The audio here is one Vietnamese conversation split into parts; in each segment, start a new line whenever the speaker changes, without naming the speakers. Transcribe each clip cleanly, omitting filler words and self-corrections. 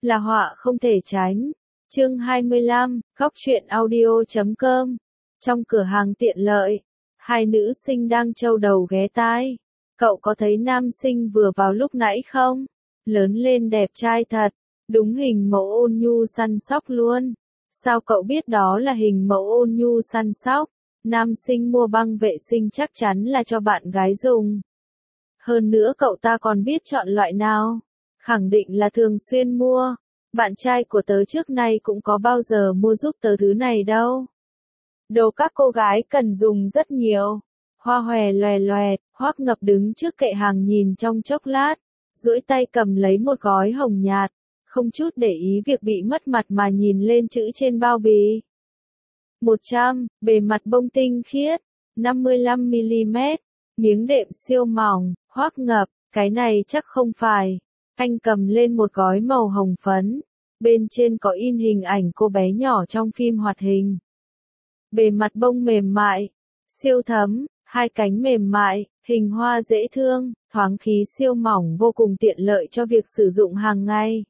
là họa không thể tránh. Chương 25, Góc truyện audio.com. Trong cửa hàng tiện lợi, hai nữ sinh đang trâu đầu ghé tai. Cậu có thấy nam sinh vừa vào lúc nãy không? Lớn lên đẹp trai thật, đúng hình mẫu ôn nhu săn sóc luôn. Sao cậu biết đó là hình mẫu ôn nhu săn sóc? Nam sinh mua băng vệ sinh chắc chắn là cho bạn gái dùng. Hơn nữa cậu ta còn biết chọn loại nào. Khẳng định là thường xuyên mua. Bạn trai của tớ trước nay cũng có bao giờ mua giúp tớ thứ này đâu. Đồ các cô gái cần dùng rất nhiều. Hoa hòe loè loẹt, Hoắc Ngập đứng trước kệ hàng nhìn trong chốc lát, duỗi tay cầm lấy một gói hồng nhạt, không chút để ý việc bị mất mặt mà nhìn lên chữ trên bao bì. 100, bề mặt bông tinh khiết, 55mm, miếng đệm siêu mỏng. Hoắc Ngập, cái này chắc không phải. Anh cầm lên một gói màu hồng phấn, bên trên có in hình ảnh cô bé nhỏ trong phim hoạt hình. Bề mặt bông mềm mại, siêu thấm, hai cánh mềm mại, hình hoa dễ thương, thoáng khí siêu mỏng vô cùng tiện lợi cho việc sử dụng hàng ngày.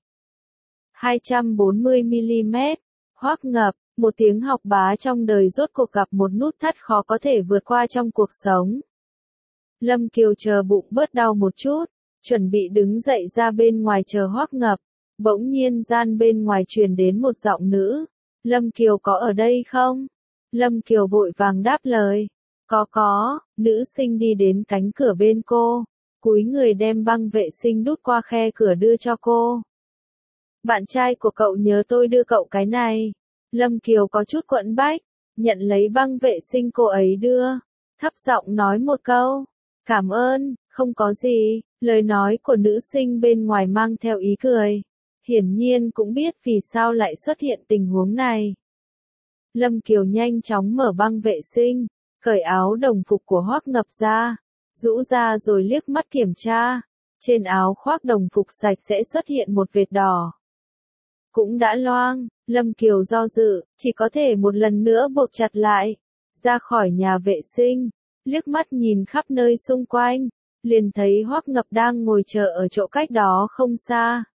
240mm, Hoắc Ngập, một tiếng học bá trong đời rốt cuộc gặp một nút thắt khó có thể vượt qua trong cuộc sống. Lâm Kiều chờ bụng bớt đau một chút, chuẩn bị đứng dậy ra bên ngoài chờ Hoắc Ngập. Bỗng nhiên gian bên ngoài truyền đến một giọng nữ. Lâm Kiều có ở đây không? Lâm Kiều vội vàng đáp lời. Có, nữ sinh đi đến cánh cửa bên cô, cúi người đem băng vệ sinh đút qua khe cửa đưa cho cô. Bạn trai của cậu nhớ tôi đưa cậu cái này. Lâm Kiều có chút quẫn bách, nhận lấy băng vệ sinh cô ấy đưa, thấp giọng nói một câu. Cảm ơn, không có gì. Lời nói của nữ sinh bên ngoài mang theo ý cười. Hiển nhiên cũng biết vì sao lại xuất hiện tình huống này. Lâm Kiều nhanh chóng mở băng vệ sinh, cởi áo đồng phục của Hoắc Ngập ra, rũ ra rồi liếc mắt kiểm tra. Trên áo khoác đồng phục sạch sẽ xuất hiện một vệt đỏ. Cũng đã loang, Lâm Kiều do dự, chỉ có thể một lần nữa buộc chặt lại. Ra khỏi nhà vệ sinh, liếc mắt nhìn khắp nơi xung quanh, liền thấy Hoắc Ngập đang ngồi chờ ở chỗ cách đó không xa.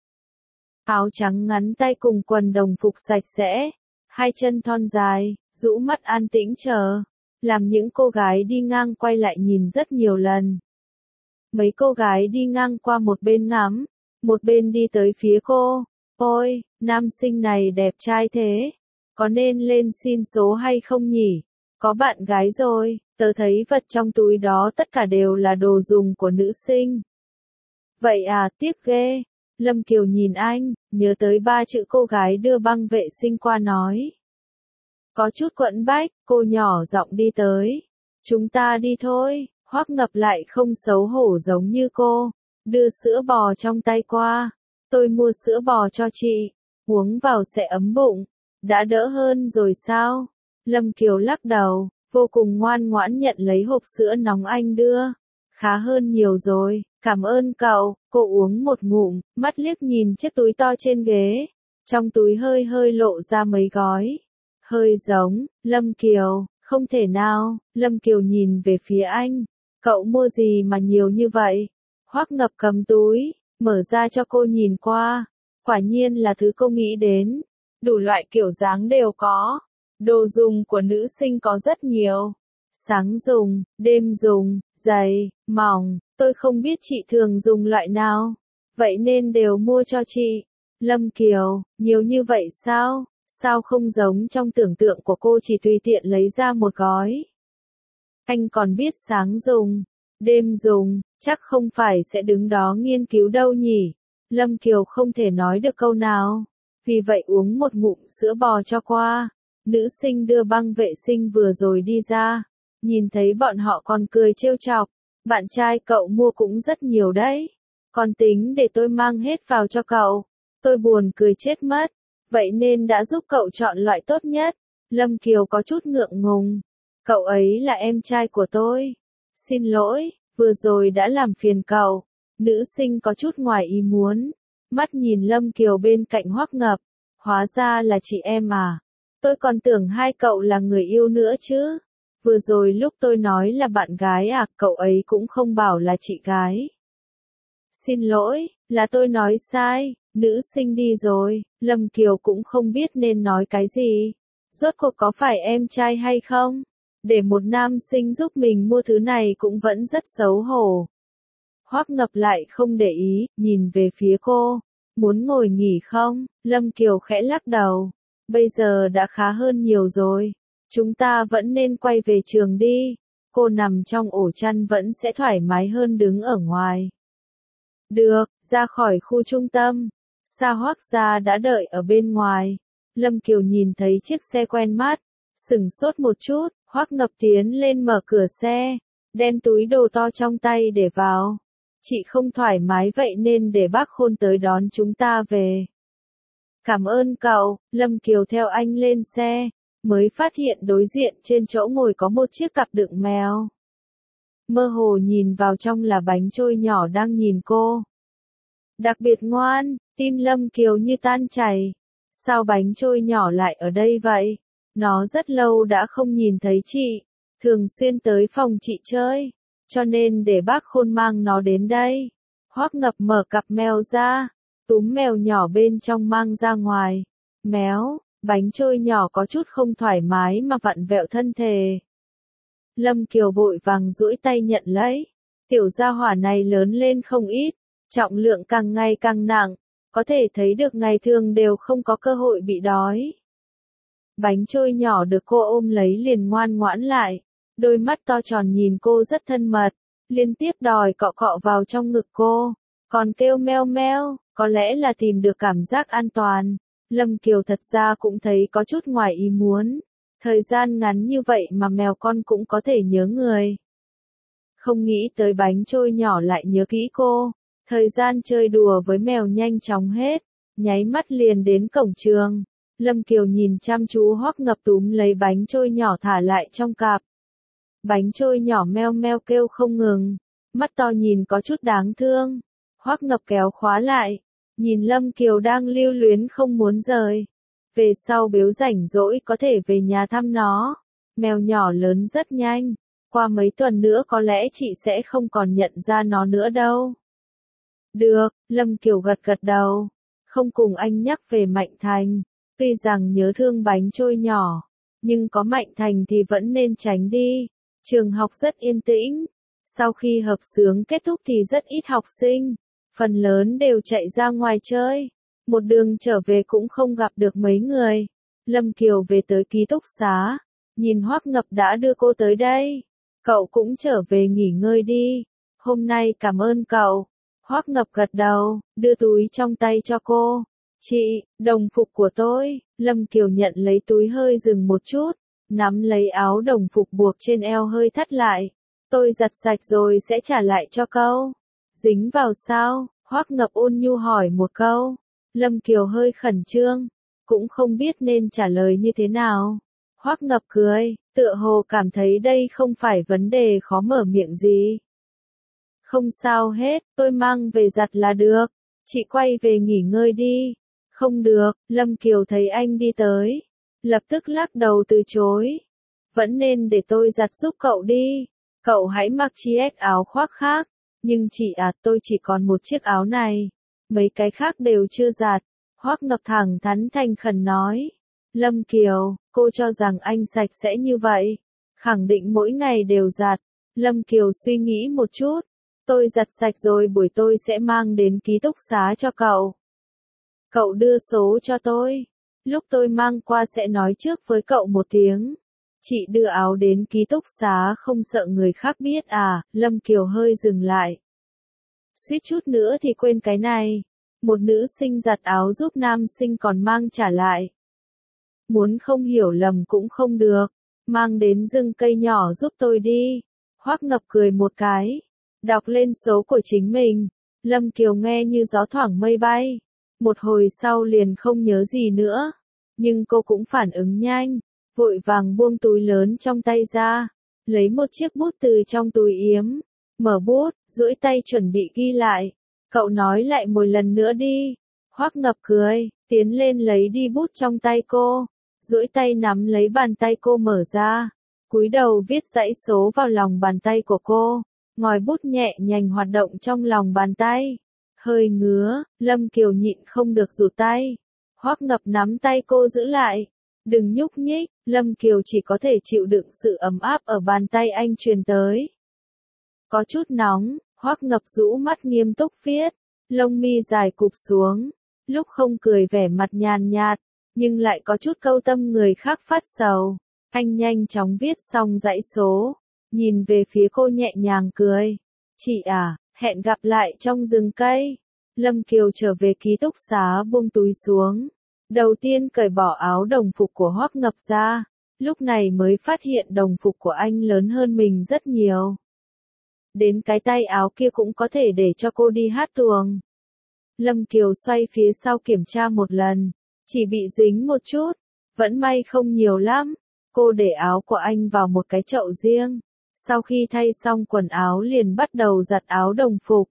Áo trắng ngắn tay cùng quần đồng phục sạch sẽ, hai chân thon dài, rũ mắt an tĩnh chờ, làm những cô gái đi ngang quay lại nhìn rất nhiều lần. Mấy cô gái đi ngang qua một bên ngắm, một bên đi tới phía cô. Ôi, nam sinh này đẹp trai thế, có nên lên xin số hay không nhỉ? Có bạn gái rồi, tớ thấy vật trong túi đó tất cả đều là đồ dùng của nữ sinh. Vậy à, tiếc ghê. Lâm Kiều nhìn anh, nhớ tới ba chữ cô gái đưa băng vệ sinh qua nói. Có chút quẫn bách, cô nhỏ giọng đi tới. Chúng ta đi thôi. Hoắc Ngập lại không xấu hổ giống như cô, đưa sữa bò trong tay qua. Tôi mua sữa bò cho chị, uống vào sẽ ấm bụng. Đã đỡ hơn rồi sao? Lâm Kiều lắc đầu, vô cùng ngoan ngoãn nhận lấy hộp sữa nóng anh đưa. Khá hơn nhiều rồi, cảm ơn cậu. Cô uống một ngụm, mắt liếc nhìn chiếc túi to trên ghế. Trong túi hơi lộ ra mấy gói. Hơi giống, Lâm Kiều, không thể nào. Lâm Kiều nhìn về phía anh. Cậu mua gì mà nhiều như vậy? Hoắc Ngập cầm túi, mở ra cho cô nhìn qua. Quả nhiên là thứ cô nghĩ đến. Đủ loại kiểu dáng đều có. Đồ dùng của nữ sinh có rất nhiều. Sáng dùng, đêm dùng, dày, mỏng. Tôi không biết chị thường dùng loại nào. Vậy nên đều mua cho chị. Lâm Kiều, nhiều như vậy sao? Sao không giống trong tưởng tượng của cô chỉ tùy tiện lấy ra một gói? Anh còn biết sáng dùng, đêm dùng, chắc không phải sẽ đứng đó nghiên cứu đâu nhỉ? Lâm Kiều không thể nói được câu nào. Vì vậy uống một ngụm sữa bò cho qua. Nữ sinh đưa băng vệ sinh vừa rồi đi ra. Nhìn thấy bọn họ còn cười trêu chọc. Bạn trai cậu mua cũng rất nhiều đấy. Còn tính để tôi mang hết vào cho cậu. Tôi buồn cười chết mất. Vậy nên đã giúp cậu chọn loại tốt nhất. Lâm Kiều có chút ngượng ngùng. Cậu ấy là em trai của tôi. Xin lỗi, vừa rồi đã làm phiền cậu. Nữ sinh có chút ngoài ý muốn. Mắt nhìn Lâm Kiều bên cạnh Hoắc Ngập. Hóa ra là chị em à. Tôi còn tưởng hai cậu là người yêu nữa chứ. Vừa rồi lúc tôi nói là bạn gái à, cậu ấy cũng không bảo là chị gái. Xin lỗi, là tôi nói sai. Nữ sinh đi rồi, Lâm Kiều cũng không biết nên nói cái gì. Rốt cuộc có phải em trai hay không? Để một nam sinh giúp mình mua thứ này cũng vẫn rất xấu hổ. Hoắc Ngập lại không để ý, nhìn về phía cô. Muốn ngồi nghỉ không? Lâm Kiều khẽ lắc đầu. Bây giờ đã khá hơn nhiều rồi. Chúng ta vẫn nên quay về trường đi. Cô nằm trong ổ chăn vẫn sẽ thoải mái hơn đứng ở ngoài. Được, ra khỏi khu trung tâm. Sa Hoắc gia đã đợi ở bên ngoài. Lâm Kiều nhìn thấy chiếc xe quen mắt. Sửng sốt một chút, Hoắc Ngập tiến lên mở cửa xe. Đem túi đồ to trong tay để vào. Chị không thoải mái vậy nên để bác Khôn tới đón chúng ta về. Cảm ơn cậu, Lâm Kiều theo anh lên xe. Mới phát hiện đối diện trên chỗ ngồi có một chiếc cặp đựng mèo. Mơ hồ nhìn vào trong là bánh trôi nhỏ đang nhìn cô. Đặc biệt ngoan, tim Lâm Kiều như tan chảy. Sao bánh trôi nhỏ lại ở đây vậy? Nó rất lâu đã không nhìn thấy chị. Thường xuyên tới phòng chị chơi. Cho nên để bác Khôn mang nó đến đây. Hoắc Ngập mở cặp mèo ra. Túm mèo nhỏ bên trong mang ra ngoài. Méo, bánh trôi nhỏ có chút không thoải mái mà vặn vẹo thân thể. Lâm Kiều vội vàng duỗi tay nhận lấy. Tiểu gia hỏa này lớn lên không ít. Trọng lượng càng ngày càng nặng. Có thể thấy được ngày thường đều không có cơ hội bị đói. Bánh trôi nhỏ được cô ôm lấy liền ngoan ngoãn lại. Đôi mắt to tròn nhìn cô rất thân mật. Liên tiếp đòi cọ cọ vào trong ngực cô. Còn kêu meo meo, có lẽ là tìm được cảm giác an toàn. Lâm Kiều thật ra cũng thấy có chút ngoài ý muốn. Thời gian ngắn như vậy mà mèo con cũng có thể nhớ người. Không nghĩ tới bánh trôi nhỏ lại nhớ kỹ cô. Thời gian chơi đùa với mèo nhanh chóng hết. Nháy mắt liền đến cổng trường. Lâm Kiều nhìn chăm chú Hoắc Ngập túm lấy bánh trôi nhỏ thả lại trong cặp. Bánh trôi nhỏ meo meo kêu không ngừng. Mắt to nhìn có chút đáng thương. Hoắc Ngập kéo khóa lại. Nhìn Lâm Kiều đang lưu luyến không muốn rời. Về sau nếu rảnh rỗi có thể về nhà thăm nó. Mèo nhỏ lớn rất nhanh. Qua mấy tuần nữa có lẽ chị sẽ không còn nhận ra nó nữa đâu. Được, Lâm Kiều gật gật đầu. Không cùng anh nhắc về Mạnh Thành. Tuy rằng nhớ thương bánh trôi nhỏ. Nhưng có Mạnh Thành thì vẫn nên tránh đi. Trường học rất yên tĩnh. Sau khi hợp xướng kết thúc thì rất ít học sinh. Phần lớn đều chạy ra ngoài chơi. Một đường trở về cũng không gặp được mấy người. Lâm Kiều về tới ký túc xá. Nhìn Hoắc Ngập đã đưa cô tới đây. Cậu cũng trở về nghỉ ngơi đi. Hôm nay cảm ơn cậu. Hoắc Ngập gật đầu, đưa túi trong tay cho cô. Chị, đồng phục của tôi. Lâm Kiều nhận lấy túi hơi dừng một chút. Nắm lấy áo đồng phục buộc trên eo hơi thắt lại. Tôi giặt sạch rồi sẽ trả lại cho cậu. Dính vào sao? Hoắc Ngập ôn nhu hỏi một câu. Lâm Kiều hơi khẩn trương. Cũng không biết nên trả lời như thế nào. Hoắc Ngập cười, tựa hồ cảm thấy đây không phải vấn đề khó mở miệng gì. Không sao hết, tôi mang về giặt là được. Chị quay về nghỉ ngơi đi. Không được, Lâm Kiều thấy anh đi tới. Lập tức lắc đầu từ chối. Vẫn nên để tôi giặt giúp cậu đi. Cậu hãy mặc chiếc áo khoác khác. Nhưng chị tôi chỉ còn một chiếc áo này. Mấy cái khác đều chưa giặt. Hoắc Ngập thẳng thắn thành khẩn nói. Lâm Kiều, cô cho rằng anh sạch sẽ như vậy. Khẳng định mỗi ngày đều giặt. Lâm Kiều suy nghĩ một chút. Tôi giặt sạch rồi buổi tôi sẽ mang đến ký túc xá cho cậu. Cậu đưa số cho tôi. Lúc tôi mang qua sẽ nói trước với cậu một tiếng. Chị đưa áo đến ký túc xá không sợ người khác biết à? Lâm Kiều hơi dừng lại. Suýt chút nữa thì quên cái này. Một nữ sinh giặt áo giúp nam sinh còn mang trả lại. Muốn không hiểu lầm cũng không được. Mang đến rừng cây nhỏ giúp tôi đi. Hoắc Ngập cười một cái. Đọc lên số của chính mình. Lâm Kiều nghe như gió thoảng mây bay. Một hồi sau liền không nhớ gì nữa. Nhưng cô cũng phản ứng nhanh. Vội vàng buông túi lớn trong tay ra. Lấy một chiếc bút từ trong túi yếm. Mở bút, duỗi tay chuẩn bị ghi lại. Cậu nói lại một lần nữa đi. Hoắc Ngập cười, tiến lên lấy đi bút trong tay cô. Duỗi tay nắm lấy bàn tay cô mở ra. Cúi đầu viết dãy số vào lòng bàn tay của cô. Ngòi bút nhẹ nhàng hoạt động trong lòng bàn tay. Hơi ngứa, Lâm Kiều nhịn không được rụt tay. Hoắc Ngập nắm tay cô giữ lại. Đừng nhúc nhích, Lâm Kiều chỉ có thể chịu đựng sự ấm áp ở bàn tay anh truyền tới. Có chút nóng, Hoắc Ngập rũ mắt nghiêm túc viết, lông mi dài cụp xuống, lúc không cười vẻ mặt nhàn nhạt, nhưng lại có chút câu tâm người khác phát sầu. Anh nhanh chóng viết xong dãy số, nhìn về phía cô nhẹ nhàng cười. Chị à, hẹn gặp lại trong rừng cây. Lâm Kiều trở về ký túc xá buông túi xuống. Đầu tiên cởi bỏ áo đồng phục của Hoắc Ngập ra, lúc này mới phát hiện đồng phục của anh lớn hơn mình rất nhiều. Đến cái tay áo kia cũng có thể để cho cô đi hát tuồng. Lâm Kiều xoay phía sau kiểm tra một lần, chỉ bị dính một chút, vẫn may không nhiều lắm. Cô để áo của anh vào một cái chậu riêng, sau khi thay xong quần áo liền bắt đầu giặt áo đồng phục.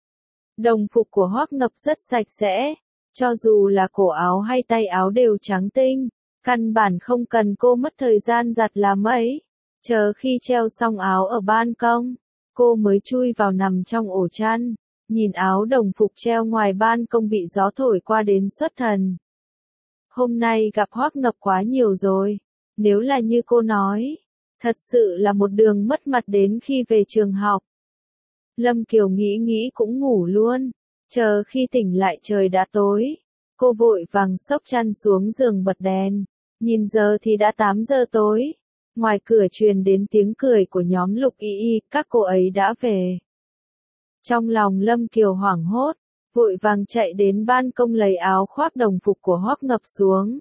Đồng phục của Hoắc Ngập rất sạch sẽ, cho dù là cổ áo hay tay áo đều trắng tinh, căn bản không cần cô mất thời gian giặt là mấy. Chờ khi treo xong áo ở ban công, cô mới chui vào nằm trong ổ chăn, nhìn áo đồng phục treo ngoài ban công bị gió thổi qua đến xuất thần. Hôm nay gặp Hoắc Ngập quá nhiều rồi, nếu là như cô nói, thật sự là một đường mất mặt đến khi về trường học. Lâm Kiều nghĩ nghĩ cũng ngủ luôn, chờ khi tỉnh lại trời đã tối, cô vội vàng xốc chăn xuống giường bật đèn, nhìn giờ thì đã 8 giờ tối. Ngoài cửa truyền đến tiếng cười của nhóm Lục Y Y, các cô ấy đã về. Trong lòng Lâm Kiều hoảng hốt, vội vàng chạy đến ban công lấy áo khoác đồng phục của Hoắc Ngập xuống.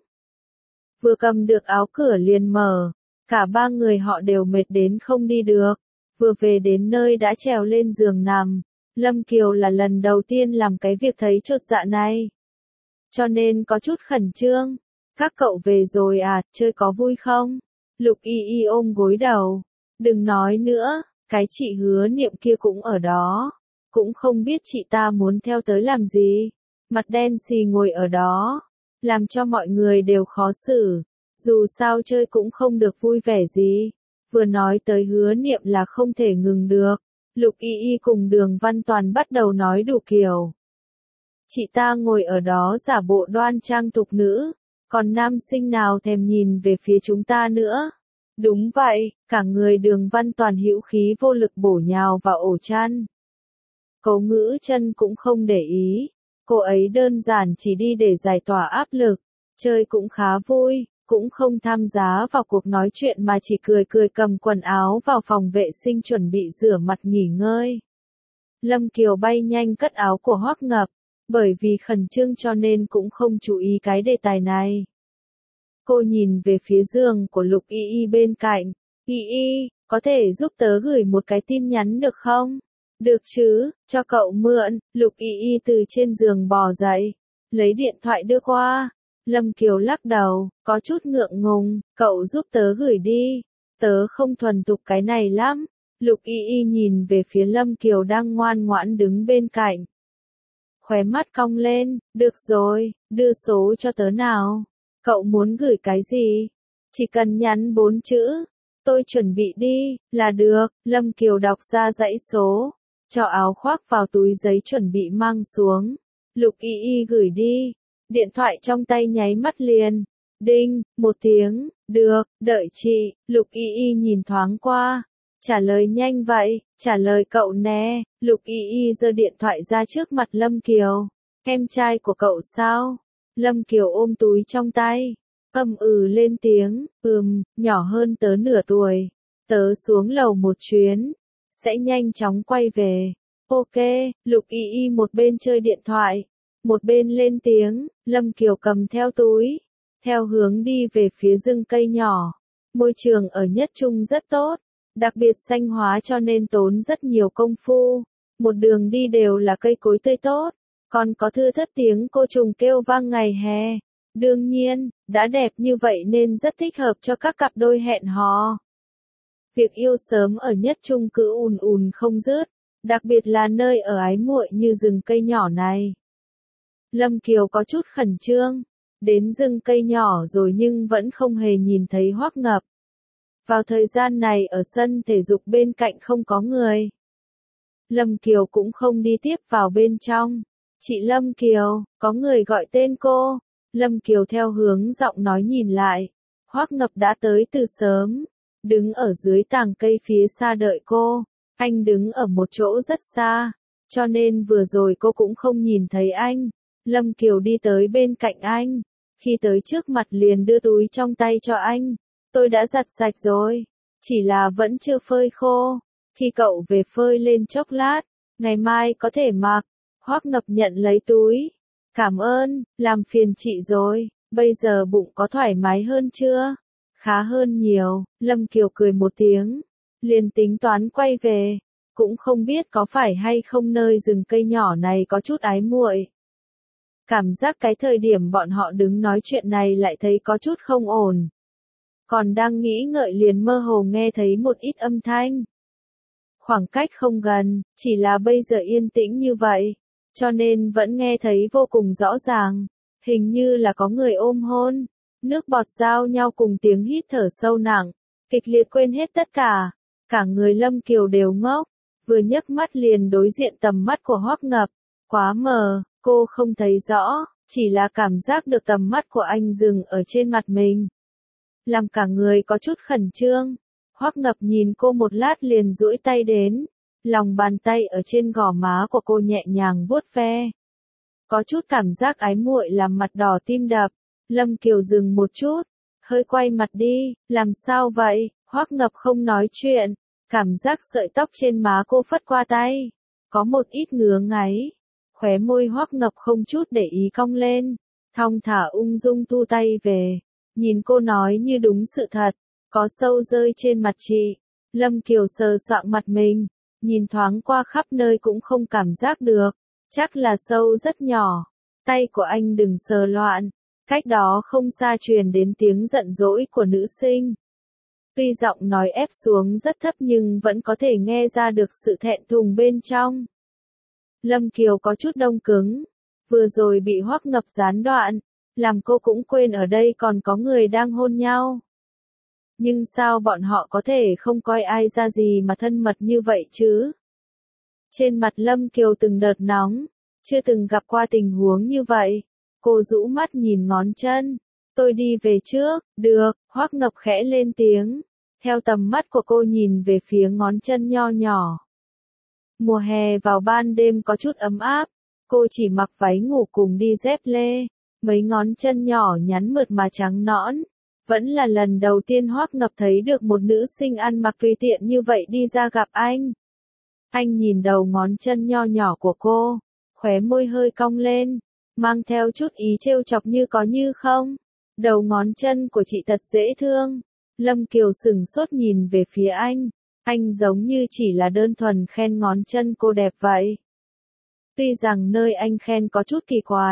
Vừa cầm được áo cửa liền mở, cả ba người họ đều mệt đến không đi được, vừa về đến nơi đã trèo lên giường nằm. Lâm Kiều là lần đầu tiên làm cái việc thấy chột dạ này, cho nên có chút khẩn trương. Các cậu về rồi à, chơi có vui không? Lục Y Y ôm gối đầu. Đừng nói nữa, cái chị Hứa Niệm kia cũng ở đó. Cũng không biết chị ta muốn theo tới làm gì. Mặt đen xì ngồi ở đó, làm cho mọi người đều khó xử. Dù sao chơi cũng không được vui vẻ gì. Vừa nói tới Hứa Niệm là không thể ngừng được. Lục Y Y cùng Đường Văn Toàn bắt đầu nói đủ kiểu. Chị ta ngồi ở đó giả bộ đoan trang tục nữ, còn nam sinh nào thèm nhìn về phía chúng ta nữa. Đúng vậy, cả người Đường Văn Toàn hữu khí vô lực bổ nhào vào ổ chăn. Cố Ngữ Chân cũng không để ý, cô ấy đơn giản chỉ đi để giải tỏa áp lực, chơi cũng khá vui, cũng không tham gia vào cuộc nói chuyện mà chỉ cười cười cầm quần áo vào phòng vệ sinh chuẩn bị rửa mặt nghỉ ngơi. Lâm Kiều bay nhanh cất áo của Hoắc Ngập, bởi vì khẩn trương cho nên cũng không chú ý cái đề tài này. Cô nhìn về phía giường của Lục Y Y bên cạnh. Y Y, có thể giúp tớ gửi một cái tin nhắn được không? Được chứ, cho cậu mượn. Lục Y Y từ trên giường bò dậy, lấy điện thoại đưa qua. Lâm Kiều lắc đầu, có chút ngượng ngùng, cậu giúp tớ gửi đi. Tớ không thuần thục cái này lắm. Lục Y Y nhìn về phía Lâm Kiều đang ngoan ngoãn đứng bên cạnh. Khóe mắt cong lên, được rồi, đưa số cho tớ nào. Cậu muốn gửi cái gì? Chỉ cần nhắn 4 chữ. Tôi chuẩn bị đi, là được. Lâm Kiều đọc ra dãy số, cho áo khoác vào túi giấy chuẩn bị mang xuống. Lục Y Y gửi đi. Điện thoại trong tay nháy mắt liền. Đinh, một tiếng, được, đợi chị. Lục Y Y nhìn thoáng qua. Trả lời nhanh vậy, trả lời cậu nè. Lục Y Y giơ điện thoại ra trước mặt Lâm Kiều. Em trai của cậu sao? Lâm Kiều ôm túi trong tay, lên tiếng, nhỏ hơn tớ nửa tuổi. Tớ xuống lầu một chuyến, sẽ nhanh chóng quay về. Ok, Lục Y Y một bên chơi điện thoại, một bên lên tiếng. Lâm Kiều cầm theo túi, theo hướng đi về phía rừng cây nhỏ. Môi trường ở Nhất Trung rất tốt, đặc biệt xanh hóa cho nên tốn rất nhiều công phu. Một đường đi đều là cây cối tươi tốt, còn có thưa thớt tiếng cô trùng kêu vang ngày hè. Đương nhiên, đã đẹp như vậy nên rất thích hợp cho các cặp đôi hẹn hò. Việc yêu sớm ở Nhất Trung cứ ùn ùn không dứt, đặc biệt là nơi ở ái muội như rừng cây nhỏ này. Lâm Kiều có chút khẩn trương, đến rừng cây nhỏ rồi nhưng vẫn không hề nhìn thấy Hoắc Ngập. Vào thời gian này ở sân thể dục bên cạnh không có người. Lâm Kiều cũng không đi tiếp vào bên trong, Chị Lâm Kiều, có người gọi tên cô. Lâm Kiều theo hướng giọng nói nhìn lại. Hoắc Ngập đã tới từ sớm, đứng ở dưới tàng cây phía xa đợi cô. Anh đứng ở một chỗ rất xa, cho nên vừa rồi cô cũng không nhìn thấy anh. Lâm Kiều đi tới bên cạnh anh, khi tới trước mặt liền đưa túi trong tay cho anh. Tôi đã giặt sạch rồi, chỉ là vẫn chưa phơi khô. Khi cậu về phơi lên chốc lát, ngày mai có thể mặc. Hoắc Ngập nhận lấy túi. Cảm ơn, làm phiền chị rồi, bây giờ bụng có thoải mái hơn chưa? Khá hơn nhiều, Lâm Kiều cười một tiếng, liền tính toán quay về, cũng không biết có phải hay không nơi rừng cây nhỏ này có chút ái muội. Cảm giác cái thời điểm bọn họ đứng nói chuyện này lại thấy có chút không ổn. Còn đang nghĩ ngợi liền mơ hồ nghe thấy một ít âm thanh. Khoảng cách không gần, chỉ là bây giờ yên tĩnh như vậy, cho nên vẫn nghe thấy vô cùng rõ ràng. Hình như là có người ôm hôn, nước bọt giao nhau cùng tiếng hít thở sâu nặng, kịch liệt quên hết tất cả. Cả người Lâm Kiều đều ngốc, vừa nhấc mắt liền đối diện tầm mắt của Hoắc Ngập. Quá mờ, cô không thấy rõ, chỉ là cảm giác được tầm mắt của anh dừng ở trên mặt mình. Làm cả người có chút khẩn trương. Hoắc Ngập nhìn cô một lát liền duỗi tay đến, lòng bàn tay ở trên gò má của cô nhẹ nhàng vuốt ve. Có chút cảm giác ái muội làm mặt đỏ tim đập. Lâm Kiều dừng một chút, hơi quay mặt đi, làm sao vậy? Hoắc Ngập không nói chuyện, cảm giác sợi tóc trên má cô phất qua tay, có một ít ngứa ngáy. Khóe môi Hoắc Ngập không chút để ý cong lên, thong thả ung dung thu tay về, nhìn cô nói như đúng sự thật, có sâu rơi trên mặt chị. Lâm Kiều sờ soạng mặt mình, nhìn thoáng qua khắp nơi cũng không cảm giác được, chắc là sâu rất nhỏ. Tay của anh đừng sờ loạn. Cách đó không xa truyền đến tiếng giận dỗi của nữ sinh. Tuy giọng nói ép xuống rất thấp nhưng vẫn có thể nghe ra được sự thẹn thùng bên trong. Lâm Kiều có chút đông cứng, vừa rồi bị Hoắc Ngập gián đoạn, làm cô cũng quên ở đây còn có người đang hôn nhau. Nhưng sao bọn họ có thể không coi ai ra gì mà thân mật như vậy chứ? Trên mặt Lâm Kiều từng đợt nóng, chưa từng gặp qua tình huống như vậy. Cô rũ mắt nhìn ngón chân. Tôi đi về trước, được, Hoắc Ngập khẽ lên tiếng. Theo tầm mắt của cô nhìn về phía ngón chân nho nhỏ. Mùa hè vào ban đêm có chút ấm áp, cô chỉ mặc váy ngủ cùng đi dép lê. Mấy ngón chân nhỏ nhắn mượt mà trắng nõn. Vẫn là lần đầu tiên Hoắc Ngập thấy được một nữ sinh ăn mặc tùy tiện như vậy đi ra gặp anh. Anh nhìn đầu ngón chân nho nhỏ của cô, khóe môi hơi cong lên, mang theo chút ý trêu chọc như có như không. Đầu ngón chân của chị thật dễ thương. Lâm Kiều sững sốt nhìn về phía anh giống như chỉ là đơn thuần khen ngón chân cô đẹp vậy. Tuy rằng nơi anh khen có chút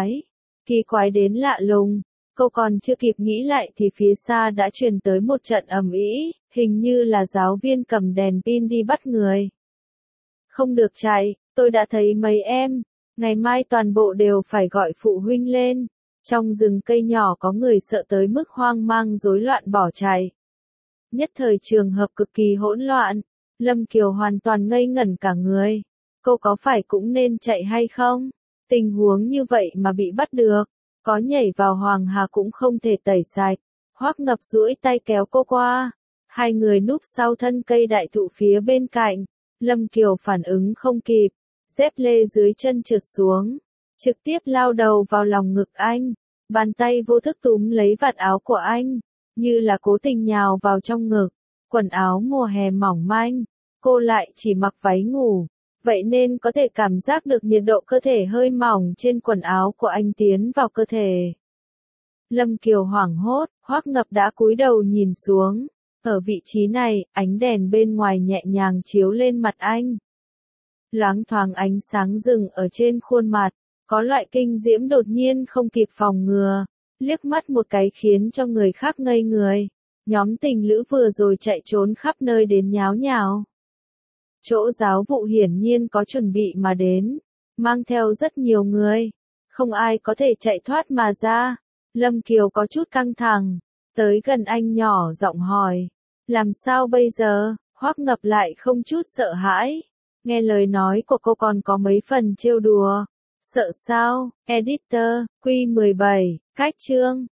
kỳ quái đến lạ lùng, cô còn chưa kịp nghĩ lại thì phía xa đã truyền tới một trận ầm ĩ, hình như là giáo viên cầm đèn pin đi bắt người. Không được chạy, tôi đã thấy mấy em, ngày mai toàn bộ đều phải gọi phụ huynh lên. Trong rừng cây nhỏ có người sợ tới mức hoang mang rối loạn bỏ chạy. Nhất thời trường hợp cực kỳ hỗn loạn, Lâm Kiều hoàn toàn ngây ngẩn cả người. Cô có phải cũng nên chạy hay không? Tình huống như vậy mà bị bắt được, có nhảy vào Hoàng Hà cũng không thể tẩy sạch. Hoắc Ngập duỗi tay kéo cô qua, hai người núp sau thân cây đại thụ phía bên cạnh. Lâm Kiều phản ứng không kịp, dép lê dưới chân trượt xuống, trực tiếp lao đầu vào lòng ngực anh, bàn tay vô thức túm lấy vạt áo của anh, như là cố tình nhào vào trong ngực. Quần áo mùa hè mỏng manh, cô lại chỉ mặc váy ngủ, vậy nên có thể cảm giác được nhiệt độ cơ thể hơi mỏng trên quần áo của anh tiến vào cơ thể. Lâm Kiều hoảng hốt, Hoắc Ngập đã cúi đầu nhìn xuống. Ở vị trí này, ánh đèn bên ngoài nhẹ nhàng chiếu lên mặt anh. Loáng thoáng ánh sáng rừng ở trên khuôn mặt, có loại kinh diễm đột nhiên không kịp phòng ngừa, liếc mắt một cái khiến cho người khác ngây người. Nhóm tình lữ vừa rồi chạy trốn khắp nơi đến nháo nhào. Chỗ giáo vụ hiển nhiên có chuẩn bị mà đến, mang theo rất nhiều người, không ai có thể chạy thoát mà ra. Lâm Kiều có chút căng thẳng, tới gần anh nhỏ giọng hỏi, làm sao bây giờ? Hoắc Ngập lại không chút sợ hãi, nghe lời nói của cô còn có mấy phần trêu đùa, Sợ sao? Editor, Q17, cách chương.